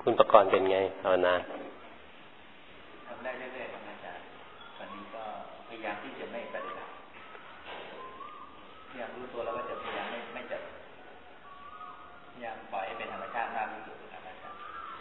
คุณประกรณ์เป็นไงภาวนาทำได้เรื่อยๆครับอาจารย์ตอนนี้ก็พยายามที่จะไม่ปฏิบัติพยายามรู้ตัวแล้วก็จะพยายามไม่จับพยายามปล่อยให้เป็นธรรมชาติมากที่สุดครับอาจารย์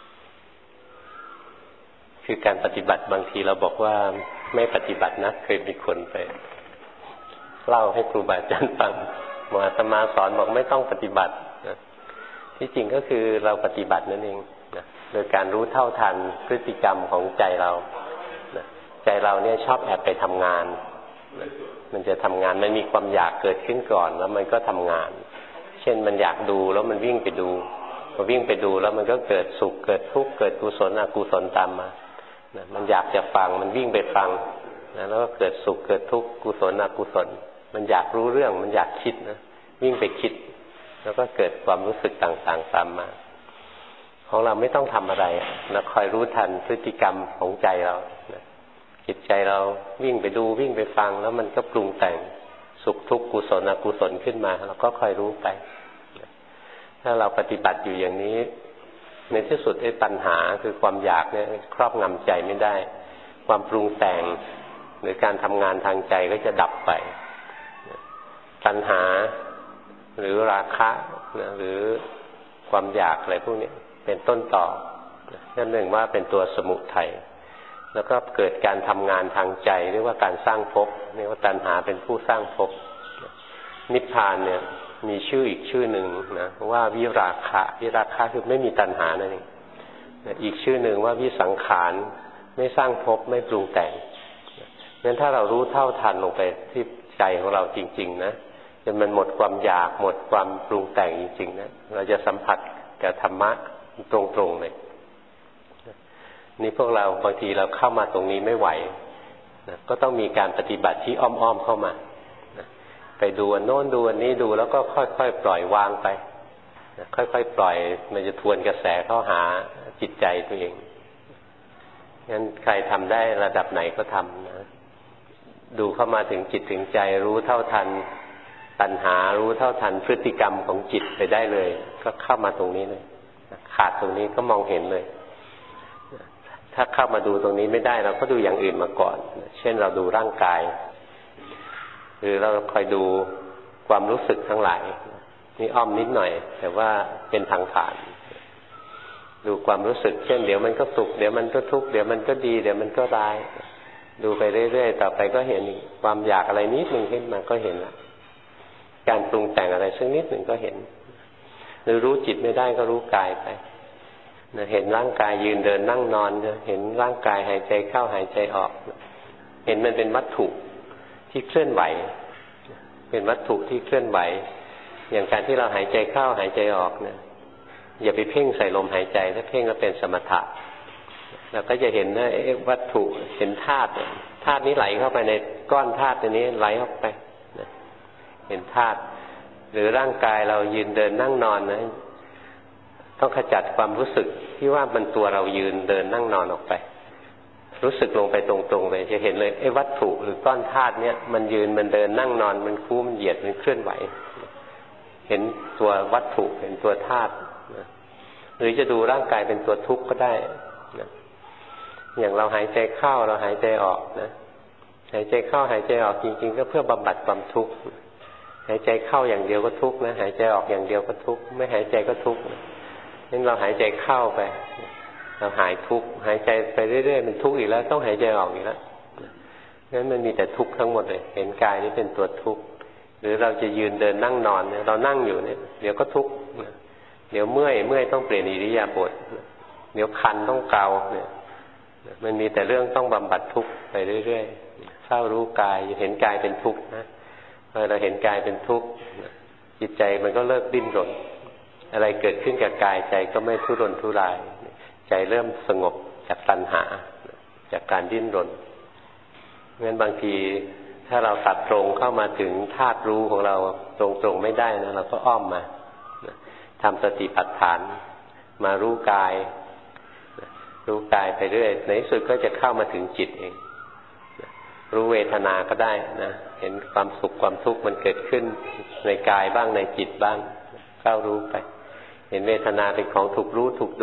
คือการปฏิบัติบางทีเราบอกว่าไม่ปฏิบัตินะเคยมีคนไปเล่าให้ครูบาอาจารย์ฟังอาตมาสอนบอกไม่ต้องปฏิบัตินะที่จริงก็คือเราปฏิบัตินั่นเองนะโดยการรู้เท่าทันพฤติกรรมของใจเรานะใจเราเนี่ยชอบแอบไปทำงานนะมันจะทำงานมันมีความอยากเกิดขึ้นก่อนแล้วมันก็ทำงานเช่นมันอยากดูแล้วมันวิ่งไปดูพอวิ่งไปดูแล้วมันก็เกิดสุขเกิดทุกข์เกิดกุศลอกุศลตามมานะมันอยากจะฟังมันวิ่งไปฟังนะแล้วก็เกิดสุขเกิดทุกข์กุศลอกุศลมันอยากรู้เรื่องมันอยากคิดนะวิ่งไปคิดแล้วก็เกิดความรู้สึกต่างๆตามมาของเราไม่ต้องทำอะไรนะคอยรู้ทันพฤติกรรมของใจเรานะจิตใจเราวิ่งไปดูวิ่งไปฟังแล้วมันก็ปรุงแต่งสุขทุกข์กุศลอกุศลขึ้นมาเราก็คอยรู้ไปนะถ้าเราปฏิบัติอยู่อย่างนี้ในที่สุดไอ้ปัญหาคือความอยากเนี่ยครอบงำใจไม่ได้ความปรุงแต่งหรือการทำงานทางใจก็จะดับไปตัณหาหรือราคะหรือความอยากอะไรพวกนี้เป็นต้นต่อนั่นหนึ่งว่าเป็นตัวสมุทัยแล้วก็เกิดการทำงานทางใจเรียกว่าการสร้างภพเรียกว่าตัณหาเป็นผู้สร้างภพนิพพานเนี่ยมีชื่ออีกชื่อหนึ่งนะว่าวิราคะวิราคะคือไม่มีตัณหานั่นเองอีกชื่อหนึ่งว่าวิสังขารไม่สร้างภพไม่ปรุงแต่งงั้นถ้าเรารู้เท่าทันลงไปที่ใจของเราจริงๆนะจนมันหมดความอยากหมดความปรุงแต่งจริงๆนะเราจะสัมผัสกับธรรมะตรงๆเลยนี่พวกเราบางทีเราเข้ามาตรงนี้ไม่ไหวนะก็ต้องมีการปฏิบัติที่อ้อมๆเข้ามานะไปดูอันโน้นดูอันนี้ดูแล้วก็ค่อยๆปล่อยวางไปนะค่อยๆปล่อยมันจะทวนกระแสเข้าหาจิตใจตัวเองงั้นใครทำได้ระดับไหนก็ทำนะดูเข้ามาถึงจิตถึงใจรู้เท่าทันตัณหารู้เท่าทันพฤติกรรมของจิตไปได้เลยก็เข้ามาตรงนี้เลยขาดตรงนี้ก็มองเห็นเลยถ้าเข้ามาดูตรงนี้ไม่ได้เราก็ดูอย่างอื่นมาก่อนเช่นเราดูร่างกายหรือเราคอยดูความรู้สึกทั้งหลายนี่อ้อมนิดหน่อยแต่ว่าเป็นทางผ่านดูความรู้สึกเช่นเดี๋ยวมันก็สุขเดี๋ยวมันก็ทุกข์เดี๋ยวมันก็ดีเดี๋ยวมันก็ร้ายดูไปเรื่อยๆต่อไปก็เห็นความอยากอะไรนิดนึงขึ้นมาก็เห็นละการปรุงแต่งอะไรสักนิดหนึ่งก็เห็นหรือรู้จิตไม่ได้ก็รู้กายไปเห็นร่างกายยืนเดินนั่งนอนเห็นร่างกายหายใจเข้าหายใจออกเห็นมันเป็นวัตถุที่เคลื่อนไหวเป็นวัตถุที่เคลื่อนไหวอย่างการที่เราหายใจเข้าหายใจออกเนี่ยอย่าไปเพ่งใส่ลมหายใจถ้าเพ่งก็เป็นสมถะเราก็จะเห็นว่าวัตถุเห็นธาตุนี้ไหลเข้าไปในก้อนธาตุตัวนี้ไหลออกไปเห็นธาตุหรือร่างกายเรายืนเดินนั่งนอนนะต้องขจัดความรู้สึกที่ว่ามันตัวเรายืนเดินนั่งนอนออกไปรู้สึกลงไปตรงๆเลยจะเห็นเลยไอ้วัตถุหรือก้อนธาตุเนี้ยมันยืนมันเดินนั่งนอนมันคู่มันเหยียดมันเคลื่อนไหวเห็นตัววัตถุเห็นตัวธาตุหรือจะดูร่างกายเป็นตัวทุกข์ก็ได้นะอย่างเราหายใจเข้าเราหายใจออกนะหายใจเข้าหายใจออกจริงๆก็เพื่อบำบัดความทุกข์หายใจเข้าอย่างเดียวก็ทุกข์นะหายใจออกอย่างเดียวก็ทุกข์ไม่หายใจก็ทุกข์งั้นเราหายใจเข้าไปเราหายทุกข์หายใจไปเรื่อยๆมันทุกข์อีกแล้วต้องหายใจออกอีกแล้วงั้นมันมีแต่ทุกข์ทั้งหมดเลยเห็นกายนี้เป็นตัวทุกข์หรือเราจะยืนเดินนั่งนอนเนี่ยเรานั่งอยู่เนี่ยเดี๋ยวก็ทุกข์เดี๋ยวเมื่อยต้องเปลี่ยนอิริยาบถเดี๋ยวคันต้องเกาเนี่ยมันมีแต่เรื่องต้องบำบัดทุกข์ไปเรื่อยๆเฝ้ารู้กายเห็นกายเป็นทุกข์นะพอเราเห็นกายเป็นทุกข์จิตใจมันก็เลิกดิ้นรนอะไรเกิดขึ้นกับกายใจก็ไม่ทุรนทุรายใจเริ่มสงบจากตัณหาจากการดิ้นรนงั้นบางทีถ้าเราตัดตรงเข้ามาถึงธาตุรู้ของเราตรงๆไม่ได้นะเราก็อ้อมมาทำสติปัฏฐานมารู้กายไปเรื่อยในที่สุดก็จะเข้ามาถึงจิตเองรู้เวทนาก็ได้นะเห็นความสุขความทุกข์มันเกิดขึ้นในกายบ้างในจิตบ้างเข้ารู้ไปเห็นเวทนาเป็นของถูกรู้ถูกดู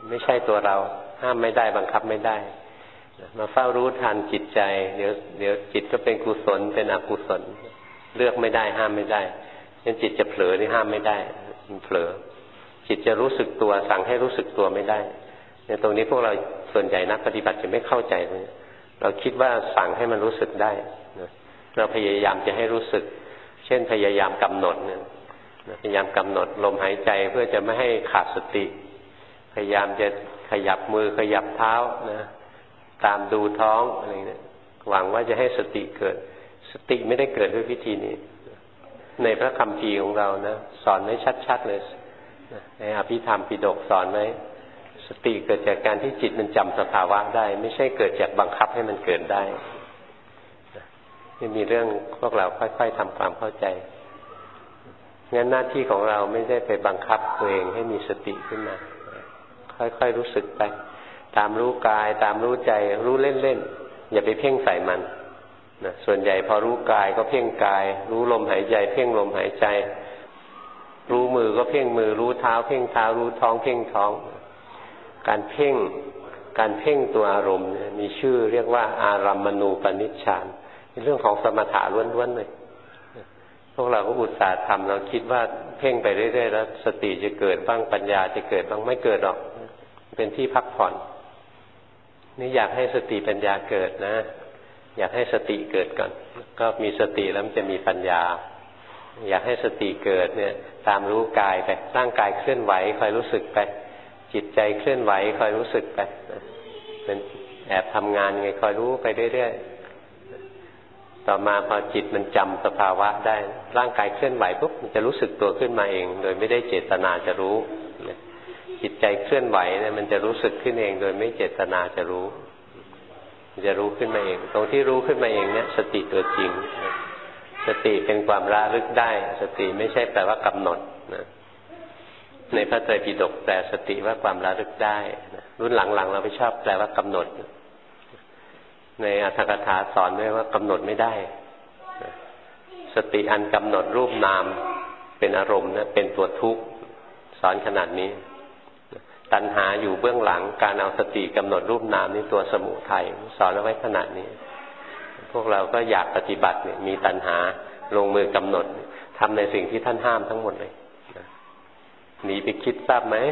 ไม่ใช่ตัวเราห้ามไม่ได้บังคับไม่ได้มาเฝ้ารู้ทันจิตใจเดี๋ยวจิตก็เป็นกุศลเป็นอกุศลเลือกไม่ได้ห้ามไม่ได้งั้นจิตจะเผลอนี่ห้ามไม่ได้มันเผลอจิตจะรู้สึกตัวสั่งให้รู้สึกตัวไม่ได้ในตรงนี้พวกเราส่วนใหญ่นักปฏิบัติจะไม่เข้าใจเราคิดว่าสั่งให้มันรู้สึกได้เราพยายามจะให้รู้สึกเช่นพยายามกำหนดพยายามกำหนดลมหายใจเพื่อจะไม่ให้ขาดสติพยายามจะขยับมือขยับเท้านะตามดูท้องอะไรเนี่ยหวังว่าจะให้สติเกิดสติไม่ได้เกิดด้วยวิธีนี้ในพระคัมภีร์ของเรานะสอนไว้ชัดๆเลยในอภิธรรมปิฎกสอนไว้สติเกิดจากการที่จิตมันจำสภาวะได้ไม่ใช่เกิดจากบังคับให้มันเกิดได้นี่มีเรื่องพวกเราค่อยๆทำความเข้าใจงั้นหน้าที่ของเราไม่ได้ไปบังคับตัวเองให้มีสติขึ้นมาค่อยๆรู้สึกไปตามรู้กายตามรู้ใจรู้เล่นๆอย่าไปเพ่งใส่มันนะส่วนใหญ่พอรู้กายก็เพ่งกายรู้ลมหายใจเพ่งลมหายใจรู้มือก็เพ่งมือรู้เท้าเพ่งเท้ารู้ท้องเพ่งท้องการเพ่งตัวอารมณ์มีชื่อเรียกว่าอารัมมณูปนิชฌานเป็นเรื่องของสมถะล้วนๆเลยพวกเราก็อุตส่าห์ทำเราคิดว่าเพ่งไปเรื่อยๆแล้วสติจะเกิดบ้างปัญญาจะเกิดบ้างไม่เกิดหรอกเป็นที่พักผ่อนนี่อยากให้สติปัญญาเกิดนะอยากให้สติเกิดก่อนก็มีสติแล้วมันจะมีปัญญาอยากให้สติเกิดเนี่ยตามรู้กายไปร่างกายเคลื่อนไหวคอยรู้สึกไปจิตใจเคลื่อนไหวคอยรู้สึกไปเป็นแอบทำงานไงคอยรู้ไปเรื่อยๆต่อมาพอจิตมันจำสภาวะได้ร่างกายเคลื่อนไหวปุ๊บมันจะรู้สึกตัวขึ้นมาเองโดยไม่ได้เจตนาจะรู้จิตใจเคลื่อนไหวเนี่ยมันจะรู้สึกขึ้นเองโดยไม่เจตนาจะรู้มันจะรู้ขึ้นมาเองตรงที่รู้ขึ้นมาเองเนี่ยสติตัวจริงสติเป็นความระลึกได้สติไม่ใช่แปลว่ากำหนดนะในพระไตรปิฎกแปลสติว่าความระลึกได้นะรุ่นหลังๆเราไปชอบแปลว่ากำหนดในอรรถกถาสอนไว้ว่ากำหนดไม่ได้สติอันกำหนดรูปนามเป็นอารมณ์นะเป็นตัวทุกข์สอนขนาดนี้ตัณหาอยู่เบื้องหลังการเอาสติกำหนดรูปนามนี่ตัวสมุทัยสอนเอาไว้ขนาดนี้พวกเราก็อยากปฏิบัติเนี่ยมีตัณหาลงมือกำหนดทำในสิ่งที่ท่านห้ามทั้งหมดเลยหนีไปคิดทราบไหม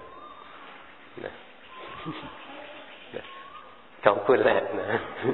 ของคุณแหละนะ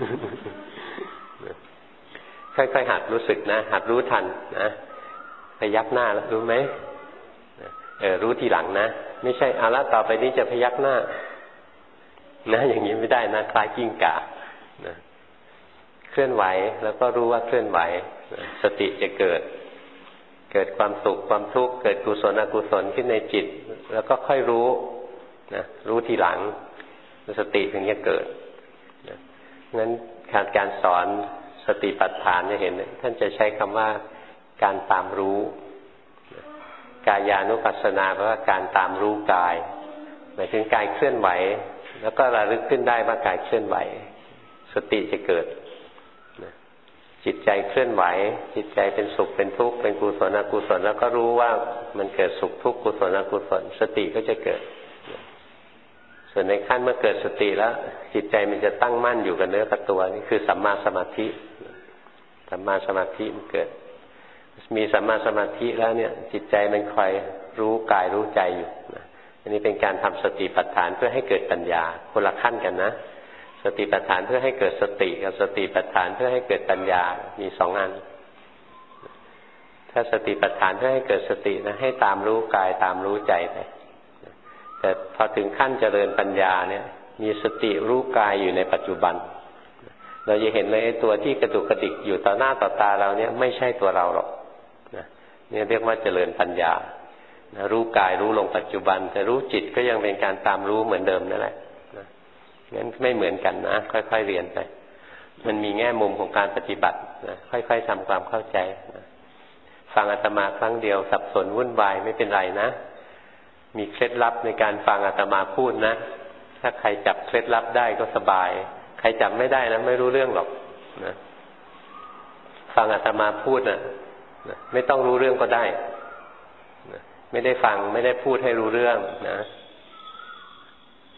ค่อยๆหัดรู้สึกนะหัดรู้ทันนะพยักหน้าแล้วรู้ไหมรู้ทีหลังนะไม่ใช่เอาละต่อไปนี้จะพยักหน้านะอย่างนี้ไม่ได้นะคล้ายกิ้งก่านะเคลื่อนไหวแล้วก็รู้ว่าเคลื่อนไหวสติจะเกิดความสุขความทุกข์เกิดกุศลอกุศลขึ้นในจิตแล้วก็ค่อยรู้นะรู้ทีหลังสติถึงจะเกิดนะงั้นการสอนสติปัฏฐานจะเห็นท่านจะใช้คำว่าการตามรู้กายานุปัสสนาแปลว่าการตามรู้กายหมายถึงกายเคลื่อนไหวแล้วก็ระลึกขึ้นได้ว่ากายเคลื่อนไหวสติจะเกิดจิตใจเคลื่อนไหวจิตใจเป็นสุขเป็นทุกข์เป็นกุศลอกุศลแล้วก็รู้ว่ามันเกิดสุขทุกข์กุศลอกุศลสติก็จะเกิดส่วนในขั้นเมื่อเกิดสติแล้วจิตใจมันจะตั้งมั่นอยู่กับเนื้อกับตัวนี่คือสัมมาสมาธิสัมมาสมาธิมันเกิดมีสัมมาสมาธิแล้วเนี่ยจิตใจมันคอยรู้กายรู้ใจอยู่อันนี้เป็นการทำสติปัฏฐานเพื่อให้เกิดปัญญาคนละขั้นกันนะสติปัฏฐานเพื่อให้เกิดสติกับสติปัฏฐานเพื่อให้เกิดปัญญามีสองอันถ้าสติปัฏฐานเพื่อให้เกิดสตินะให้ตามรู้กายตามรู้ใจไปแต่พอถึงขั้นเจริญปัญญาเนี่ยมีสติรู้กายอยู่ในปัจจุบันเราจะเห็นเลยไอ้ตัวที่กระดุกกระดิกอยู่ต่อหน้าต่อตาเราเนี่ยไม่ใช่ตัวเราหรอกนี่เรียกว่าเจริญปัญญารู้กายรู้ลงปัจจุบันแต่รู้จิตก็ยังเป็นการตามรู้เหมือนเดิมนั่นแหละงั้นไม่เหมือนกันนะค่อยๆเรียนไปมันมีแง่มุมของการปฏิบัตินะค่อยๆทำความเข้าใจนะฟังอาตมาครั้งเดียวสับสนวุ่นวายไม่เป็นไรนะมีเคล็ดลับในการฟังอาตมาพูดนะถ้าใครจับเคล็ดลับได้ก็สบายใครจับไม่ได้นะไม่รู้เรื่องหรอกนะฟังอาตมาพูดนะไม่ต้องรู้เรื่องก็ได้นะไม่ได้ฟังไม่ได้พูดให้รู้เรื่องนะ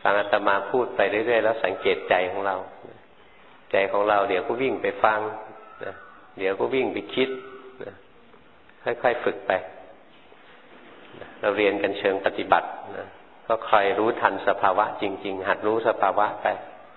ฟังอาตมาพูดไปเรื่อยๆแล้วสังเกตใจของเราใจของเราเดี๋ยวก็วิ่งไปฟังนะเดี๋ยวก็วิ่งไปคิดนะค่อยๆฝึกไปนะเราเรียนกันเชิงปฏิบัตินะก็คอยรู้ทันสภาวะจริงๆหัดรู้สภาวะไป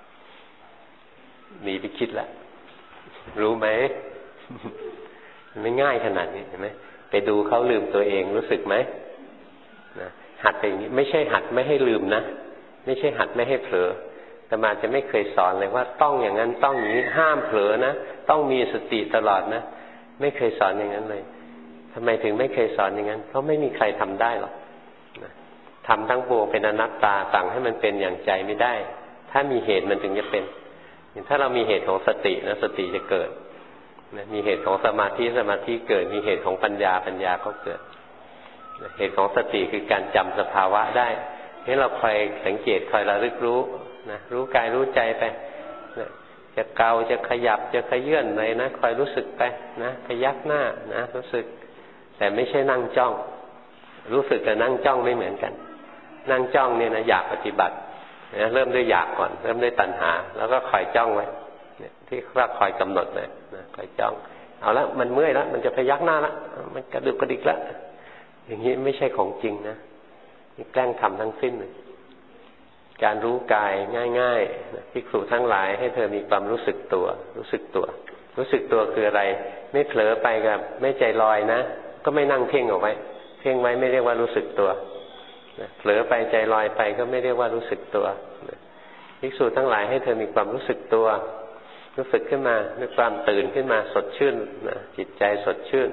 หนีไปคิดแล้วรู้ไหม ไม่ง่ายขนาดนี้เห็นไหมไปดูเขาลืมตัวเองรู้สึกไหมนะหัดไปอย่างนี้ไม่ใช่หัดไม่ให้ลืมนะไม่ใช่หัดไม่ให้เผลออาตมาจะไม่เคยสอนเลยว่าต้องอย่างนั้นต้องอย่างนี้ห้ามเผลอนะต้องมีสติตลอดนะไม่เคยสอนอย่างนั้นเลยทำไมถึงไม่เคยสอนอย่างนั้นเพราะไม่มีใครทำได้หรอกนะทำทั้งปวงเป็นอนัตตาสั่งให้มันเป็นอย่างใจไม่ได้ถ้ามีเหตุมันถึงจะเป็นถ้าเรามีเหตุของสตินะสติจะเกิดนะมีเหตุของสมาธิสมาธิเกิดมีเหตุของปัญญาปัญญาก็เกิดเหตุของสติคือการจำสภาวะได้นี่เราคอยสังเกตคอยระลึกรู้นะรู้กายรู้ใจไปนะจะเกาจะขยับจะขยื่นอะไรนะคอยรู้สึกไปนะพยักหน้านะรู้สึกแต่ไม่ใช่นั่งจ้องรู้สึกกับนั่งจ้องไม่เหมือนกันนั่งจ้องเนี่ยนะอยากปฏิบัตินะเริ่มด้วยอยากก่อนเริ่มด้วยตัณหาแล้วก็คอยจ้องไว้ที่เราคอยกำหนดเลยนะคอยจ้องเอาละมันเมื่อยแล้วมันจะพยักหน้าละมันกระดุกกระดิกละอย่างนี้ไม่ใช่ของจริงนะนี่แกล้งทำทั้งสิ้นเลยการรู้กายง่ายๆภิกษุทั้งหลายให้เธอมีความรู้สึกตัวรู้สึกตัวรู้สึกตัวคืออะไรไม่เผลอไปกับไม่ใจลอยนะก็ไม่นั่งเพ่งเอาไว้เพ่งไว้ไม่เรียกว่ารู้สึกตัวเผลอไปใจลอยไปก็ไม่เรียกว่ารู้สึกตัวภิกษุทั้งหลายให้เธอมีความรู้สึกตัวรู้สึกขึ้นมามีความตื่นขึ้นมาสดชื่นนะจิตใจสดชื่น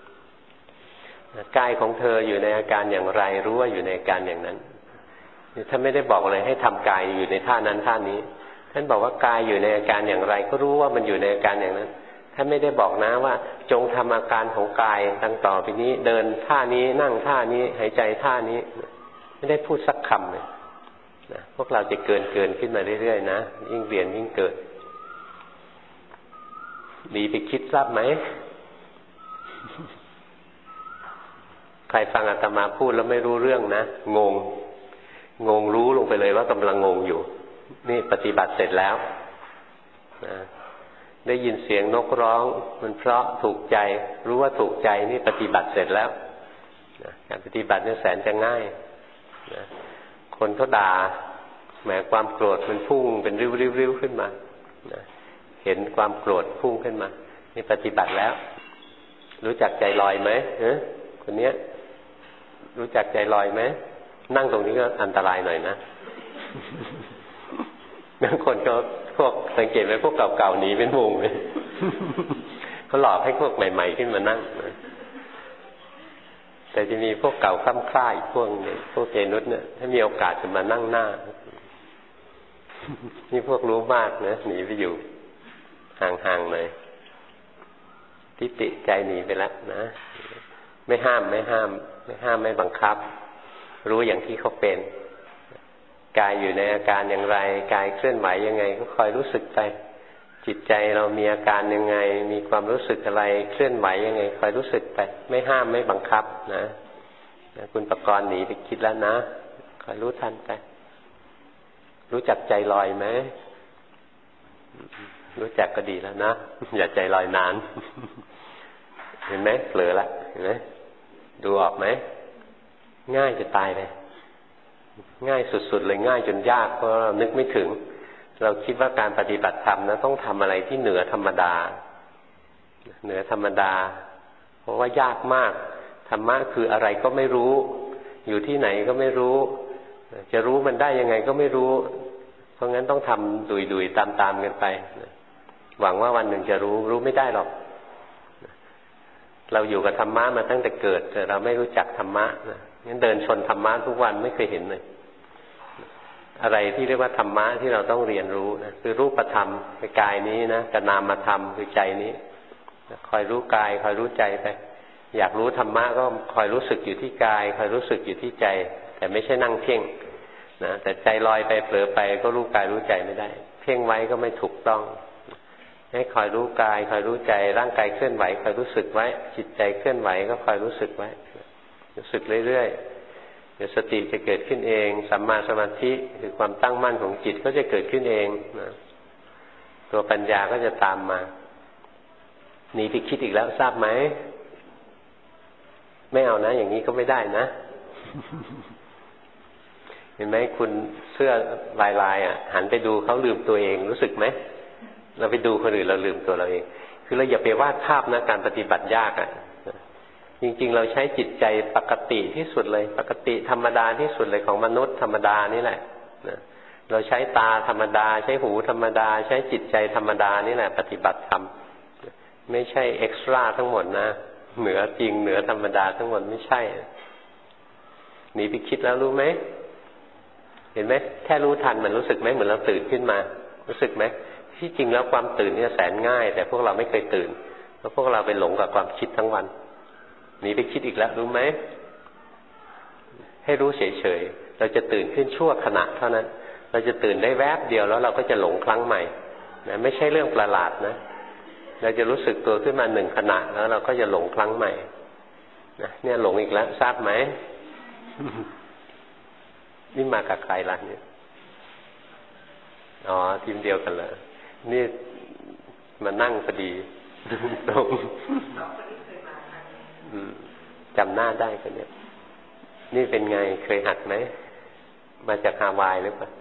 กายของเธออยู่ในอาการอย่างไรรู้ว่าอยู่ในอาการอย่างนั้นท่านไม่ได้บอกอะไรให้ทำกายอยู่ในท่านั้นท่านี้ท่านบอกว่ากายอยู่ในอาการอย่างไรก็รู้ว่ามันอยู่ในอาการอย่างนั้นท่านไม่ได้บอกนะว่าจงทำอาการของกายตั้งต่อไปนี้เดินท่านี้นั่งท่านี้หายใจท่านี้ไม่ได้พูดสักคำเลยนะพวกเราจะเกินขึ้นมาเรื่อยๆนะยิ่งเรียนยิ่งเกิดดีไปคิดทราบไหมใครฟังอาตมาพูดแล้วไม่รู้เรื่องนะงงรู้ลงไปเลยว่ากำลังงงอยู่นี่ปฏิบัติเสร็จแล้วนะได้ยินเสียงนกร้องมันเพราะถูกใจรู้ว่าถูกใจนี่ปฏิบัติเสร็จแล้วนะการปฏิบัตินี่แสนจะง่ายนะคนเขาด่าแหมความโกรธมันพุ่งเป็นริ้วๆขึ้นมานะเห็นความโกรธพุ่งขึ้นมานี่ปฏิบัติแล้วรู้จักใจลอยไหมคนเนี้ยรู้จักใจลอยไหมนั่งตรงนี้ก็อันตรายหน่อยนะบางคนก็พวกสังเกตไหมพวกเก่าๆหนีเป็นวงเลยเขาหลอกให้พวกใหม่ๆขึ้นมานั่งแต่จะมีพวกเก่าคล่ำคล้าอีกพวกนึงพวกเจนุสเนี่ยถ้ามีโอกาสจะมานั่งหน้านี่พวกรู้มากนะหนีไปอยู่ห่างๆเลยทิฏฐิใจหนีไปแล้วนะไม่ห้ามไม่บังคับรู้อย่างที่เขาเป็นกายอยู่ในอาการอย่างไรกายเคลื่อนไหวยังไงก็คอยรู้สึกไปจิตใจเรามีอาการยังไงมีความรู้สึกอะไรเคลื่อนไหวยังไงคอยรู้สึกไปไม่ห้ามไม่บังคับนะคุณประกรณ์หนีไปคิดแล้วนะคอยรู้ทันไปรู้จักใจลอยไหมรู้จักก็ดีแล้วนะอย่าใจลอยนานเห็นไหมเผลอละเห็นไหมดูออกไหมง่ายจะตายเลยง่ายสุดๆเลยง่ายจนยากเพราะเรานึกไม่ถึงเราคิดว่าการปฏิบัติธรรมนะต้องทำอะไรที่เหนือธรรมดาเพราะว่ายากมากธรรมะคืออะไรก็ไม่รู้อยู่ที่ไหนก็ไม่รู้จะรู้มันได้ยังไงก็ไม่รู้เพราะงั้นต้องทำดุยๆตามๆกันไปหวังว่าวันหนึ่งจะรู้ไม่ได้หรอกเราอยู่กับธรรมะมาตั้งแต่เกิดแต่เราไม่รู้จักธรรมะงั้นเดินชนธรรมะทุกวันไม่เคยเห็นเลยอะไรที่เรียกว่าธรรมะที่เราต้องเรียนรู้นะคือรูปธรรมในกายนี้นะกับนามธรรมคือใจนี้คอยรู้กายคอยรู้ใจไปอยากรู้ธรรมะก็คอยรู้สึกอยู่ที่กายคอยรู้สึกอยู่ที่ใจแต่ไม่ใช่นั่งเพ่งนะแต่ใจลอยไปเผลอไปก็รู้กายรู้ใจไม่ได้เพ่งไว้ก็ไม่ถูกต้องให้คอยรู้กายคอยรู้ใจร่างกายเคลื่อนไหวคอยรู้สึกไว้จิตใจเคลื่อนไหวก็คอยรู้สึกไว้รู้สึกเรื่อยๆเดี๋ยวสติจะเกิดขึ้นเองสัมมาสมาธิคือความตั้งมั่นของจิตก็จะเกิดขึ้นเองนะตัวปัญญาก็จะตามมาหนีไปคิดอีกแล้วทราบไหมไม่เอานะอย่างนี้ก็ไม่ได้นะ เห็นไหมคุณเสื้อลายหันไปดูเขาลืมตัวเองรู้สึกไหมเราไปดูคนอื่นเราลืมตัวเราเองคือเราอย่าไปวาดภาพนะการปฏิบัติยากจริงๆเราใช้จิตใจปกติที่สุดเลยปกติธรรมดาที่สุดเลยของมนุษย์ธรรมดานี่แหละเราใช้ตาธรรมดาใช้หูธรรมดาใช้จิตใจธรรมดานี่แหละปฏิบัติธรรมไม่ใช่เอ็กซ์ตร้าทั้งหมดนะเหนือจริงเหนือธรรมดาทั้งหมดไม่ใช่หนีไปคิดแล้วรู้ไหมเห็นไหมแค่รู้ทันมันรู้สึกไหมเหมือนเราตื่นขึ้นมารู้สึกไหมที่จริงแล้วความตื่นเนี่ยแสนง่ายแต่พวกเราไม่เคยตื่นเพราะพวกเราไปหลงกับความคิดทั้งวันหนีไปคิดอีกแล้วรู้ไหมให้รู้เฉยๆเราจะตื่นขึ้นชั่วขณะเท่านั้นเราจะตื่นได้แวบเดียวแล้วเราก็จะหลงครั้งใหม่นะไม่ใช่เรื่องประหลาดนะเราจะรู้สึกตัวขึ้นมา1 ขณะแล้วเราก็จะหลงครั้งใหม่นะเนี่ยหลงอีกแล้วทราบไหม นี่มากับใครล่ะเนี่ยอ๋อทีมเดียวกันเลยนี่มานั่งพอดีตรงจำหน้าได้กันเนี่ยนี่เป็นไงเคยหัดไหมมาจากฮาวายหรือเปล่า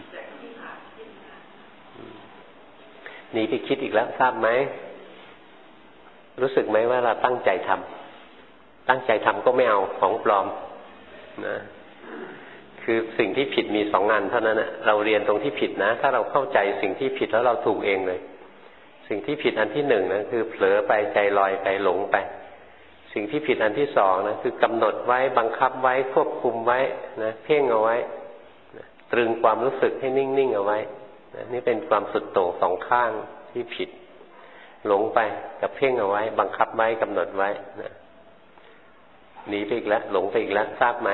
หนีไปคิดอีกแล้วทราบไหมรู้สึกไหมว่าเราตั้งใจทำตั้งใจทำก็ไม่เอาของปลอมนะคือสิ่งที่ผิดมี2 อันเท่านั้นนะเราเรียนตรงที่ผิดนะถ้าเราเข้าใจสิ่งที่ผิดแล้วเราถูกเองเลยสิ่งที่ผิดอันที่1นะคือเผลอไปใจลอยไปหลงไปสิ่งที่ผิดอันที่2นะคือกำหนดไว้บังคับไว้ควบคุมไว้นะเพ่งเอาไว้นะตรึงความรู้สึกให้นิ่งๆเอาไว้นะนี่เป็นความสุดโต่ง2 ข้างที่ผิดหลงไปกับเพ่งเอาไว้บังคับไว้กำหนดไว้นะหนีไปอีกแล้วหลงไปอีกแล้วทราบไหม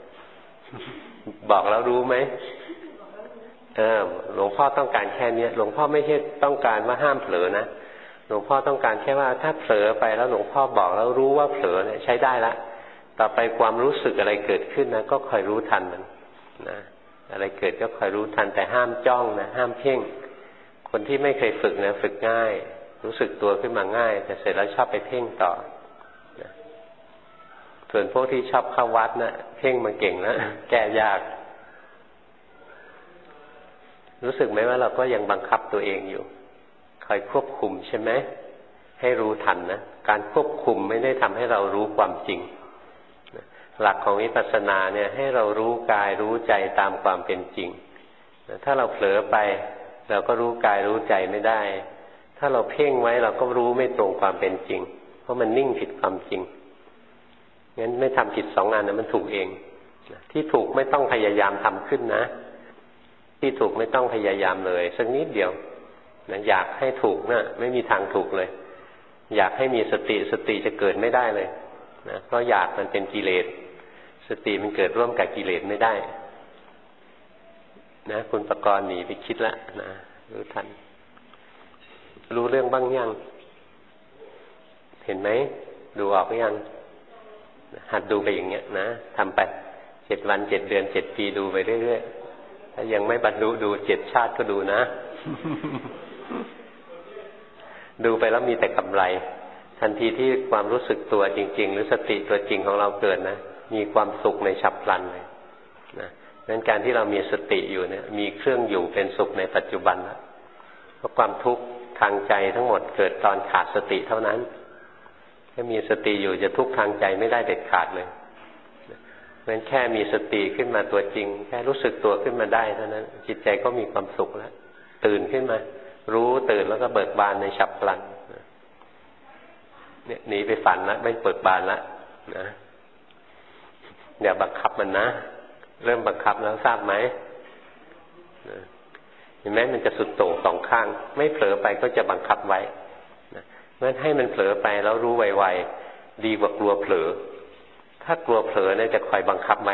บอกแล้วรู้ไหมหลวงพ่อต้องการแค่นี้หลวงพ่อไม่ใช่ต้องการว่าห้ามเผลอนะหลวงพ่อต้องการแค่ว่าถ้าเผลอไปแล้วหลวงพ่อบอกแล้วรู้ว่าเผลอเนี่ยใช้ได้ละต่อไปความรู้สึกอะไรเกิดขึ้นนะก็คอยรู้ทันมันนะอะไรเกิดก็คอยรู้ทันแต่ห้ามจ้องนะห้ามเพ่งคนที่ไม่เคยฝึกนะฝึกง่ายรู้สึกตัวขึ้นมาง่ายแต่เสร็จแล้วชอบไปเพ่งต่อนะส่วนพวกที่ชอบเข้าวัดนะเพ่งมาเก่งแล้วแก้ยากรู้สึกไหมว่าเราก็ยังบังคับตัวเองอยู่คอยควบคุมใช่ไหมให้รู้ทันนะการควบคุมไม่ได้ทำให้เรารู้ความจริงหลักของวิปัสสนาเนี่ยให้เรารู้กายรู้ใจตามความเป็นจริงถ้าเราเผลอไปเราก็รู้กายรู้ใจไม่ได้ถ้าเราเพ่งไว้เราก็รู้ไม่ตรงความเป็นจริงเพราะมันนิ่งผิดความจริงงั้นไม่ทำผิด2 อันนะมันถูกเองที่ถูกไม่ต้องพยายามทำขึ้นนะที่ถูกไม่ต้องพยายามเลยสักนิดเดียวนะอยากให้ถูกนะไม่มีทางถูกเลยอยากให้มีสติจะเกิดไม่ได้เลยนะเพราะอยากมันเป็นกิเลสสติมันเกิดร่วมกับกิเลสไม่ได้นะคุณประกรณ์หนีไปคิดละนะรู้ทันรู้เรื่องบ้างยังเห็นไหมดูออกหรือยังหัดดูไปอย่างเงี้ยนะทำไป7 วัน7 เดือน7 ปีดูไปเรื่อยๆถ้ายังไม่บรรลุดู7 ชาติก็ดูนะ ดูไปแล้วมีแต่กำไรทันทีที่ความรู้สึกตัวจริงๆหรือสติตัวจริงของเราเกิดนะมีความสุขในฉับพลันเลยนะงั้นการที่เรามีสติอยู่เนี่ยมีเครื่องอยู่เป็นสุขในปัจจุบันนะเพราะความทุกข์ทางใจทั้งหมดเกิดตอนขาดสติเท่านั้นถ้ามีสติอยู่จะทุกข์ทางใจไม่ได้เด็ดขาดเลยงั้นแค่มีสติขึ้นมาตัวจริงแค่รู้สึกตัวขึ้นมาได้เท่านั้นจิตใจก็มีความสุขแล้วตื่นขึ้นมารู้ตื่นแล้วก็เบิกบานในฉับพลันเนี่ยหนีไปฝันแล้วไม่เบิกบานแล้วนะอย่าบังคับมันนะเริ่มบังคับแล้วทราบไหมเห็นไหมมันจะสุดโต่ง2 ข้างไม่เผลอไปก็จะบังคับไว้งั้นให้มันเผลอไปแล้วรู้ไวๆดีกว่ากลัวเผลอถ้ากลัวเผลอเนี่ยจะคอยบังคับไว้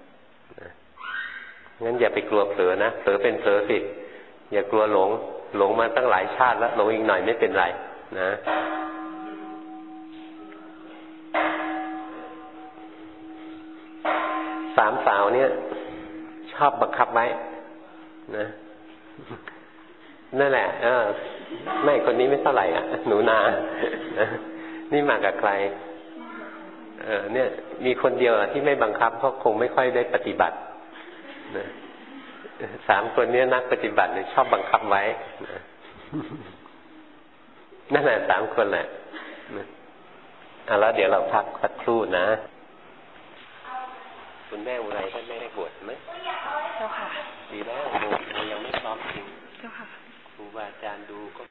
งั้นอย่าไปกลัวเผลอนะเผลอเป็นเผลอสิอย่ากลัวหลงมาตั้งหลายชาติแล้วหลงอีกหน่อยไม่เป็นไรนะส 3 สาวเนี่ยชอบบังคับไว้นะนั่นแหละไม่คนนี้ไม่เท่าไหร่อ่ะหนูนานี่มากับใครเนี่ยมีคนเดียวที่ไม่บังคับเพราะคงไม่ค่อยได้ปฏิบัตินะ3 คนนี้นักปฏิบัติเลยชอบบังคับไว้นั่นแหละ3 คนแหละแล้วเดี๋ยวเราพักสักครู่นะคุณแม่อุไรท่านไม่ได้บวชไหมเจ้าค่ะดีแล้วโมยังไม่พร้อมจริงเจ้าค่ะครูบาอาจารย์ดูก็